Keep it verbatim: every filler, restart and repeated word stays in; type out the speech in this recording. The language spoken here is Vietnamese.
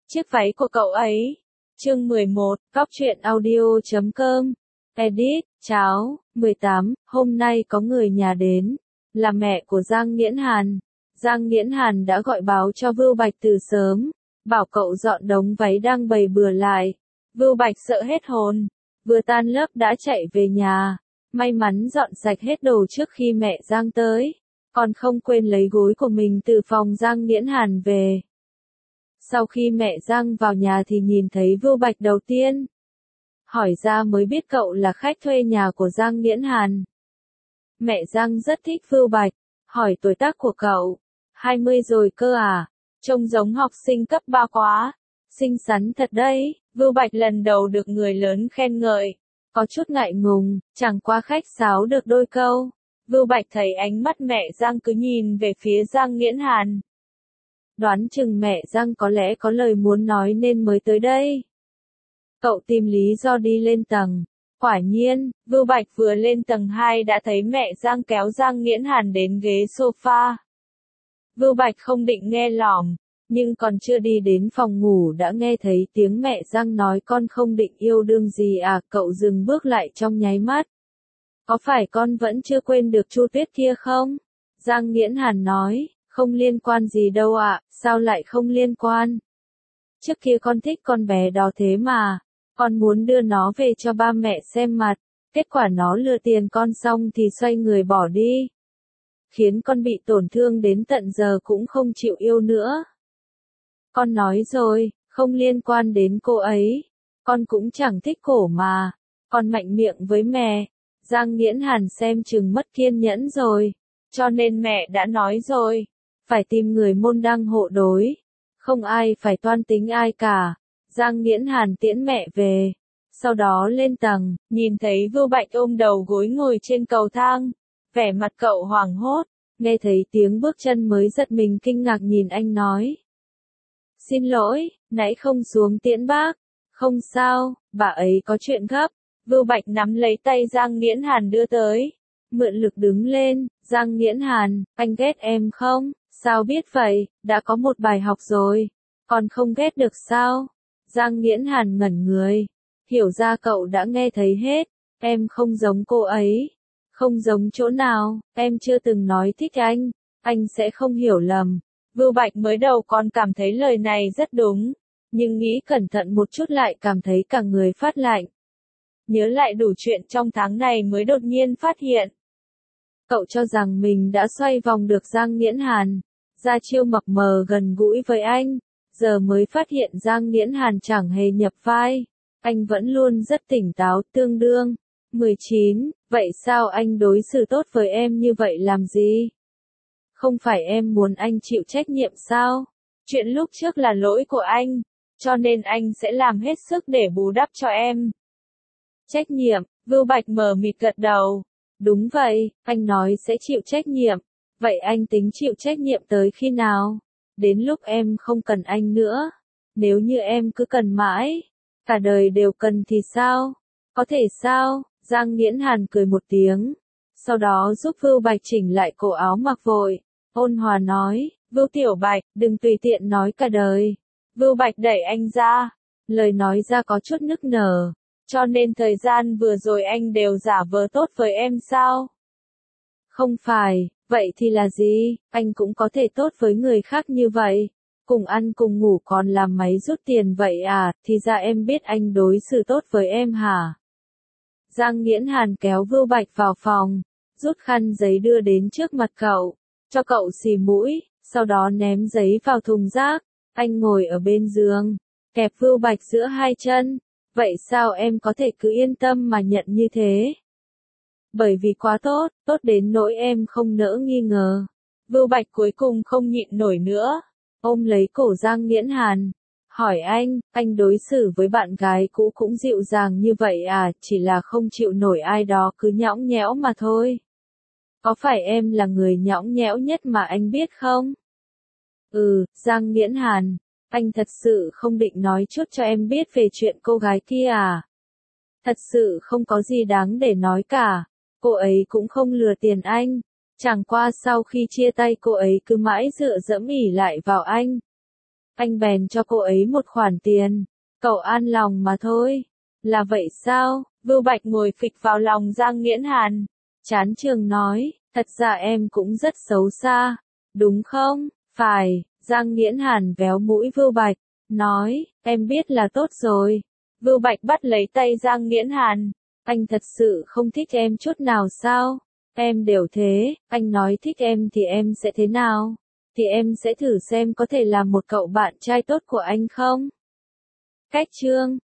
Chiếc váy của cậu ấy. Chương mười một, Cóc truyện audio chấm com. Edit, cháu, mười tám, hôm nay có người nhà đến, là mẹ của Giang Nghiễn Hàn. Giang Nghiễn Hàn đã gọi báo cho Vưu Bạch từ sớm, bảo cậu dọn đống váy đang bày bừa lại. Vưu Bạch sợ hết hồn, vừa tan lớp đã chạy về nhà, may mắn dọn sạch hết đồ trước khi mẹ Giang tới, còn không quên lấy gối của mình từ phòng Giang Nghiễn Hàn về. Sau khi mẹ Giang vào nhà thì nhìn thấy Vưu Bạch đầu tiên. Hỏi ra mới biết cậu là khách thuê nhà của Giang Nghiễn Hàn. Mẹ Giang rất thích Vưu Bạch, hỏi tuổi tác của cậu. hai mươi rồi cơ à? Trông giống học sinh cấp ba quá. Xinh xắn thật đấy. Vưu Bạch lần đầu được người lớn khen ngợi. Có chút ngại ngùng, chẳng qua khách sáo được đôi câu. Vưu Bạch thấy ánh mắt mẹ Giang cứ nhìn về phía Giang Nghiễn Hàn. Đoán chừng mẹ Giang có lẽ có lời muốn nói nên mới tới đây. Cậu tìm lý do đi lên tầng. Quả nhiên, Vưu Bạch vừa lên tầng hai đã thấy mẹ Giang kéo Giang Nghiễn Hàn đến ghế sofa. Vưu Bạch không định nghe lỏm, nhưng còn chưa đi đến phòng ngủ đã nghe thấy tiếng mẹ Giang nói con không định yêu đương gì à, cậu dừng bước lại trong nháy mắt. Có phải con vẫn chưa quên được Chu Tuyết kia không? Giang Nghiễn Hàn nói, không liên quan gì đâu ạ, sao lại không liên quan? Trước kia con thích con bé đó thế mà, con muốn đưa nó về cho ba mẹ xem mặt, kết quả nó lừa tiền con xong thì xoay người bỏ đi. Khiến con bị tổn thương đến tận giờ cũng không chịu yêu nữa. Con nói rồi, không liên quan đến cô ấy, con cũng chẳng thích cổ mà, con mạnh miệng với mẹ. Giang Nghiễn Hàn xem chừng mất kiên nhẫn rồi, cho nên mẹ đã nói rồi, phải tìm người môn đăng hộ đối, không ai phải toan tính ai cả. Giang Nghiễn Hàn tiễn mẹ về, sau đó lên tầng, nhìn thấy Vưu Bạch ôm đầu gối ngồi trên cầu thang, vẻ mặt cậu hoảng hốt, nghe thấy tiếng bước chân mới giật mình kinh ngạc nhìn anh nói. Xin lỗi, nãy không xuống tiễn bác. Không sao, bà ấy có chuyện gấp. Vưu Bạch nắm lấy tay Giang Nghiễn Hàn đưa tới, mượn lực đứng lên. Giang Nghiễn Hàn, anh ghét em không? Sao biết vậy, đã có một bài học rồi, còn không ghét được sao? Giang Nghiễn Hàn ngẩn người, hiểu ra cậu đã nghe thấy hết. Em không giống cô ấy. Không giống chỗ nào, em chưa từng nói thích anh, anh sẽ không hiểu lầm. Vưu Bạch mới đầu còn cảm thấy lời này rất đúng, nhưng nghĩ cẩn thận một chút lại cảm thấy cả người phát lạnh. Nhớ lại đủ chuyện trong tháng này mới đột nhiên phát hiện. Cậu cho rằng mình đã xoay vòng được Giang Nghiễn Hàn, ra chiêu mập mờ gần gũi với anh, giờ mới phát hiện Giang Nghiễn Hàn chẳng hề nhập vai, anh vẫn luôn rất tỉnh táo, tương đương. mười chín, vậy sao anh đối xử tốt với em như vậy làm gì? Không phải em muốn anh chịu trách nhiệm sao? Chuyện lúc trước là lỗi của anh, cho nên anh sẽ làm hết sức để bù đắp cho em. Trách nhiệm, Vưu Bạch mờ mịt gật đầu. Đúng vậy, anh nói sẽ chịu trách nhiệm. Vậy anh tính chịu trách nhiệm tới khi nào? Đến lúc em không cần anh nữa. Nếu như em cứ cần mãi, cả đời đều cần thì sao? Có thể sao? Giang Nghiễn Hàn cười một tiếng, sau đó giúp Vưu Bạch chỉnh lại cổ áo mặc vội, ôn hòa nói, Vưu Tiểu Bạch, đừng tùy tiện nói cả đời. Vưu Bạch đẩy anh ra, lời nói ra có chút nức nở, cho nên thời gian vừa rồi anh đều giả vờ tốt với em sao? Không phải, vậy thì là gì? Anh cũng có thể tốt với người khác như vậy, cùng ăn cùng ngủ còn làm máy rút tiền vậy à, thì ra em biết anh đối xử tốt với em hả? Giang Nghiễn Hàn kéo Vưu Bạch vào phòng, rút khăn giấy đưa đến trước mặt cậu, cho cậu xì mũi, sau đó ném giấy vào thùng rác. Anh ngồi ở bên giường, kẹp Vưu Bạch giữa hai chân. Vậy sao em có thể cứ yên tâm mà nhận như thế? Bởi vì quá tốt, tốt đến nỗi em không nỡ nghi ngờ. Vưu Bạch cuối cùng không nhịn nổi nữa, ôm lấy cổ Giang Nghiễn Hàn. Hỏi anh, anh đối xử với bạn gái cũ cũng dịu dàng như vậy à, chỉ là không chịu nổi ai đó cứ nhõng nhẽo mà thôi. Có phải em là người nhõng nhẽo nhất mà anh biết không? Ừ, Giang Nghiễn Hàn, anh thật sự không định nói chút cho em biết về chuyện cô gái kia à? Thật sự không có gì đáng để nói cả, cô ấy cũng không lừa tiền anh, chẳng qua sau khi chia tay cô ấy cứ mãi dựa dẫm ỉ lại vào anh. anh bèn cho cô ấy một khoản tiền. Cậu an lòng mà thôi. Là vậy sao? Vưu Bạch ngồi phịch vào lòng Giang Nghiễn Hàn. Chán trường nói, thật ra em cũng rất xấu xa. Đúng không? Phải, Giang Nghiễn Hàn véo mũi Vưu Bạch. Nói, em biết là tốt rồi. Vưu Bạch bắt lấy tay Giang Nghiễn Hàn. Anh thật sự không thích em chút nào sao? Em đều thế, anh nói thích em thì em sẽ thế nào? Thì em sẽ thử xem có thể làm một cậu bạn trai tốt của anh không? Cách chương